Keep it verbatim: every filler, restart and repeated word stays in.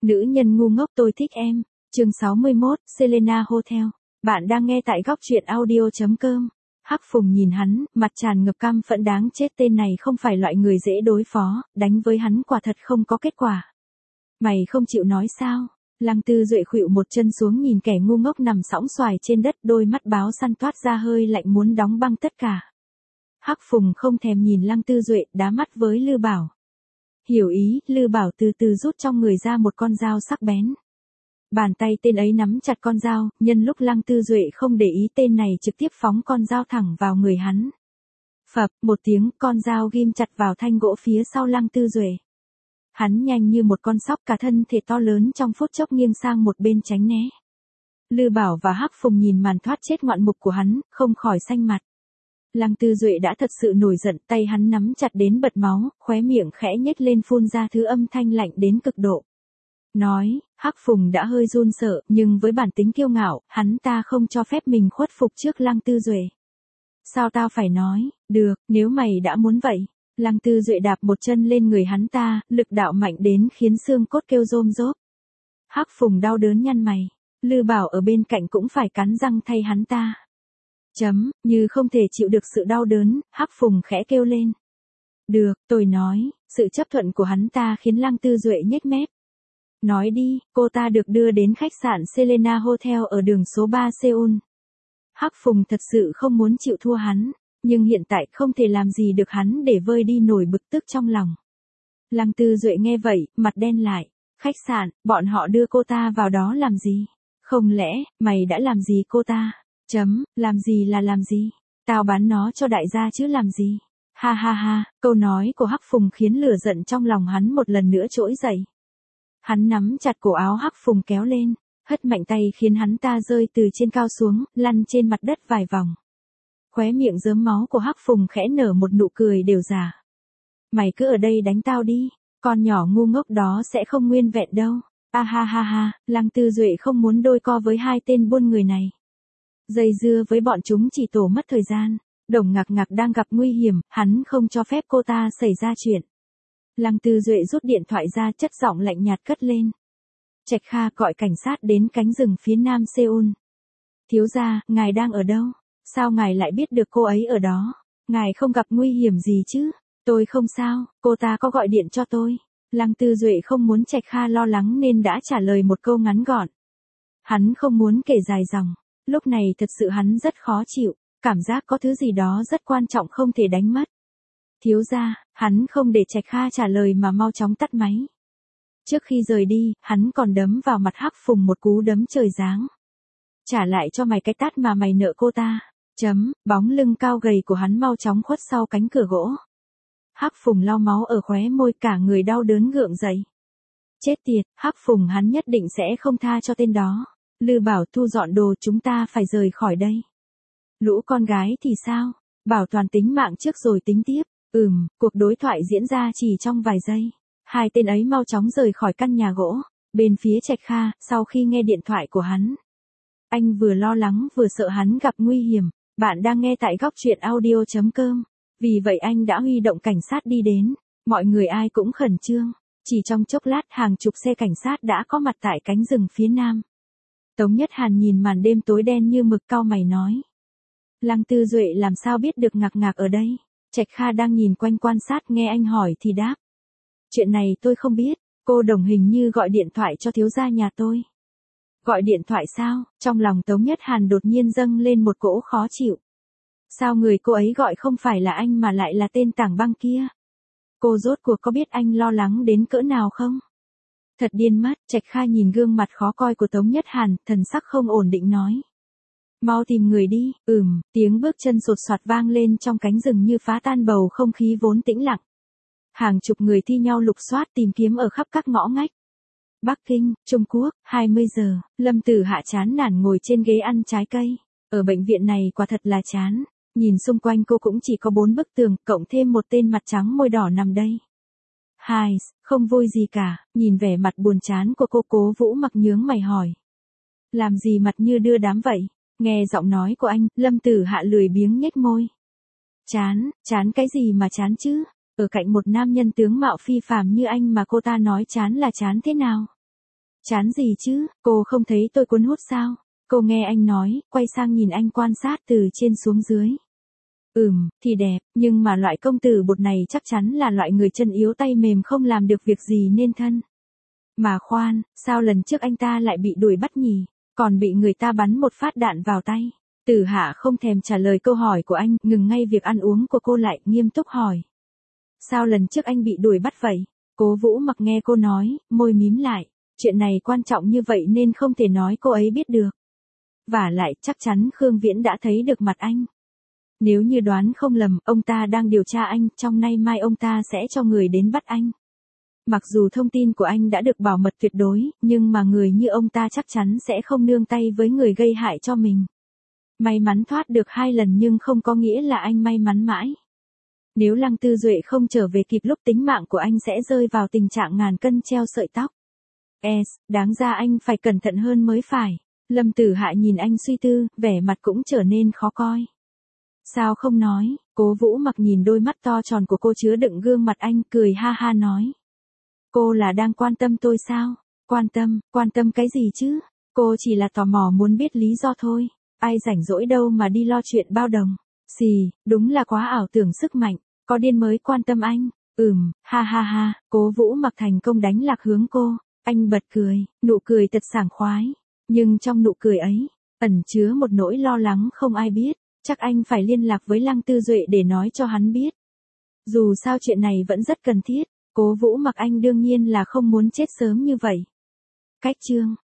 Nữ nhân ngu ngốc tôi thích em. Chương sáu mươi mốt, Selena Hotel. Bạn đang nghe tại góc truyện audio chấm com. Hắc Phùng nhìn hắn, mặt tràn ngập căm phẫn, đáng chết, tên này không phải loại người dễ đối phó, đánh với hắn quả thật không có kết quả. Mày không chịu nói sao? Lăng Tư Duệ khuỵu một chân xuống nhìn kẻ ngu ngốc nằm sõng xoài trên đất, đôi mắt báo săn toát ra hơi lạnh muốn đóng băng tất cả. Hắc Phùng không thèm nhìn Lăng Tư Duệ, đá mắt với Lư Bảo. Hiểu ý, Lư Bảo từ từ rút trong người ra một con dao sắc bén. Bàn tay tên ấy nắm chặt con dao, nhân lúc Lăng Tư Duệ không để ý, tên này trực tiếp phóng con dao thẳng vào người hắn. Phập, một tiếng, con dao ghim chặt vào thanh gỗ phía sau Lăng Tư Duệ. Hắn nhanh như một con sóc, cả thân thể to lớn trong phút chốc nghiêng sang một bên tránh né. Lư Bảo và Hắc Phùng nhìn màn thoát chết ngoạn mục của hắn, không khỏi xanh mặt. Lăng Tư Duệ đã thật sự nổi giận, tay hắn nắm chặt đến bật máu, khóe miệng khẽ nhếch lên phun ra thứ âm thanh lạnh đến cực độ. Nói, Hắc Phùng đã hơi run sợ, nhưng với bản tính kiêu ngạo, hắn ta không cho phép mình khuất phục trước Lăng Tư Duệ. Sao tao phải nói, được, nếu mày đã muốn vậy. Lăng Tư Duệ đạp một chân lên người hắn ta, lực đạo mạnh đến khiến xương cốt kêu rôm rốp. Hắc Phùng đau đớn nhăn mày, Lư Bảo ở bên cạnh cũng phải cắn răng thay hắn ta. Chấm, như không thể chịu được sự đau đớn, Hắc Phùng khẽ kêu lên. Được, tôi nói, sự chấp thuận của hắn ta khiến Lăng Tư Duệ nhếch mép. Nói đi, cô ta được đưa đến khách sạn Selena Hotel ở đường số ba Seoul. Hắc Phùng thật sự không muốn chịu thua hắn, nhưng hiện tại không thể làm gì được hắn để vơi đi nổi bực tức trong lòng. Lăng Tư Duệ nghe vậy, mặt đen lại. Khách sạn, bọn họ đưa cô ta vào đó làm gì? Không lẽ, mày đã làm gì cô ta? Chấm, làm gì là làm gì? Tao bán nó cho đại gia chứ làm gì? Ha ha ha, câu nói của Hắc Phùng khiến lửa giận trong lòng hắn một lần nữa trỗi dậy. Hắn nắm chặt cổ áo Hắc Phùng kéo lên, hất mạnh tay khiến hắn ta rơi từ trên cao xuống, lăn trên mặt đất vài vòng. Khóe miệng rớm máu của Hắc Phùng khẽ nở một nụ cười đều giả. Mày cứ ở đây đánh tao đi, con nhỏ ngu ngốc đó sẽ không nguyên vẹn đâu. A ha ha ha, Lăng Tư Duệ không muốn đôi co với hai tên buôn người này. Dây dưa với bọn chúng chỉ tổ mất thời gian. Đồng Ngạc Ngạc đang gặp nguy hiểm, hắn không cho phép cô ta xảy ra chuyện. Lăng Tư Duệ rút điện thoại ra, chất giọng lạnh nhạt cất lên. Trạch Kha gọi cảnh sát đến cánh rừng phía nam Seoul. Thiếu gia, ngài đang ở đâu? Sao ngài lại biết được cô ấy ở đó? Ngài không gặp nguy hiểm gì chứ? Tôi không sao, cô ta có gọi điện cho tôi. Lăng Tư Duệ không muốn Trạch Kha lo lắng nên đã trả lời một câu ngắn gọn. Hắn không muốn kể dài dòng. Lúc này thật sự hắn rất khó chịu, cảm giác có thứ gì đó rất quan trọng không thể đánh mất. Thiếu gia, hắn không để Trạch Kha trả lời mà mau chóng tắt máy. Trước khi rời đi, hắn còn đấm vào mặt Hắc Phùng một cú đấm trời giáng. Trả lại cho mày cái tát mà mày nợ cô ta. Chấm, bóng lưng cao gầy của hắn mau chóng khuất sau cánh cửa gỗ. Hắc Phùng lau máu ở khóe môi, cả người đau đớn gượng dậy. Chết tiệt, Hắc Phùng, hắn nhất định sẽ không tha cho tên đó. Lư Bảo, thu dọn đồ, chúng ta phải rời khỏi đây. Lũ con gái thì sao? Bảo toàn tính mạng trước rồi tính tiếp. Ừm, cuộc đối thoại diễn ra chỉ trong vài giây. Hai tên ấy mau chóng rời khỏi căn nhà gỗ. Bên phía Trạch Kha, sau khi nghe điện thoại của hắn, anh vừa lo lắng vừa sợ hắn gặp nguy hiểm. Bạn đang nghe tại góc truyện audio chấm com. Vì vậy anh đã huy động cảnh sát đi đến. Mọi người ai cũng khẩn trương. Chỉ trong chốc lát hàng chục xe cảnh sát đã có mặt tại cánh rừng phía nam. Tống Nhất Hàn nhìn màn đêm tối đen như mực, cau mày nói. Lăng Tư Duệ làm sao biết được Ngạc Ngạc ở đây? Trạch Kha đang nhìn quanh quan sát, nghe anh hỏi thì đáp. Chuyện này tôi không biết, cô Đồng hình như gọi điện thoại cho thiếu gia nhà tôi. Gọi điện thoại sao? Trong lòng Tống Nhất Hàn đột nhiên dâng lên một cỗ khó chịu. Sao người cô ấy gọi không phải là anh mà lại là tên Tảng Băng kia? Cô rốt cuộc có biết anh lo lắng đến cỡ nào không? Thật điên mất. Trạch Kha nhìn gương mặt khó coi của Tống Nhất Hàn, thần sắc không ổn định nói. Mau tìm người đi. Ừm, tiếng bước chân sột soạt vang lên trong cánh rừng như phá tan bầu không khí vốn tĩnh lặng. Hàng chục người thi nhau lục soát tìm kiếm ở khắp các ngõ ngách. Bắc Kinh, Trung Quốc, hai mươi giờ, Lâm Tử Hạ chán nản ngồi trên ghế ăn trái cây. Ở bệnh viện này quả thật là chán. Nhìn xung quanh cô cũng chỉ có bốn bức tường, cộng thêm một tên mặt trắng môi đỏ nằm đây. Hai, không vui gì cả, nhìn vẻ mặt buồn chán của cô, Cố Vũ Mặc nhướng mày hỏi. Làm gì mặt như đưa đám vậy? Nghe giọng nói của anh, Lâm Tử Hạ lười biếng nhếch môi. Chán, chán cái gì mà chán chứ? Ở cạnh một nam nhân tướng mạo phi phàm như anh mà cô ta nói chán là chán thế nào? Chán gì chứ, cô không thấy tôi cuốn hút sao? Cô nghe anh nói, quay sang nhìn anh quan sát từ trên xuống dưới. Ừm, thì đẹp, nhưng mà loại công tử bột này chắc chắn là loại người chân yếu tay mềm không làm được việc gì nên thân. Mà khoan, sao lần trước anh ta lại bị đuổi bắt nhỉ? Còn bị người ta bắn một phát đạn vào tay. Tử Hạ không thèm trả lời câu hỏi của anh, ngừng ngay việc ăn uống của cô lại, nghiêm túc hỏi. Sao lần trước anh bị đuổi bắt vậy? Cố Vũ Mặc nghe cô nói, môi mím lại. Chuyện này quan trọng như vậy nên không thể nói cô ấy biết được. Vả lại chắc chắn Khương Viễn đã thấy được mặt anh. Nếu như đoán không lầm, ông ta đang điều tra anh, trong nay mai ông ta sẽ cho người đến bắt anh. Mặc dù thông tin của anh đã được bảo mật tuyệt đối, nhưng mà người như ông ta chắc chắn sẽ không nương tay với người gây hại cho mình. May mắn thoát được hai lần nhưng không có nghĩa là anh may mắn mãi. Nếu Lăng Tư Duệ không trở về kịp lúc tính mạng của anh sẽ rơi vào tình trạng ngàn cân treo sợi tóc. Es, đáng ra anh phải cẩn thận hơn mới phải. Lâm Tử Hạ nhìn anh suy tư, vẻ mặt cũng trở nên khó coi. Sao không nói? Cố Vũ Mặc nhìn đôi mắt to tròn của cô chứa đựng gương mặt anh, cười ha ha nói. Cô là đang quan tâm tôi sao? Quan tâm, quan tâm cái gì chứ? Cô chỉ là tò mò muốn biết lý do thôi. Ai rảnh rỗi đâu mà đi lo chuyện bao đồng. Xì, đúng là quá ảo tưởng sức mạnh. Có điên mới quan tâm anh. Ừm, ha ha ha, Cố Vũ Mặc thành công đánh lạc hướng cô. Anh bật cười, nụ cười thật sảng khoái. Nhưng trong nụ cười ấy, ẩn chứa một nỗi lo lắng không ai biết. Chắc anh phải liên lạc với Lăng Tư Duệ để nói cho hắn biết. Dù sao chuyện này vẫn rất cần thiết. Cố Vũ Mặc anh đương nhiên là không muốn chết sớm như vậy. Cách chương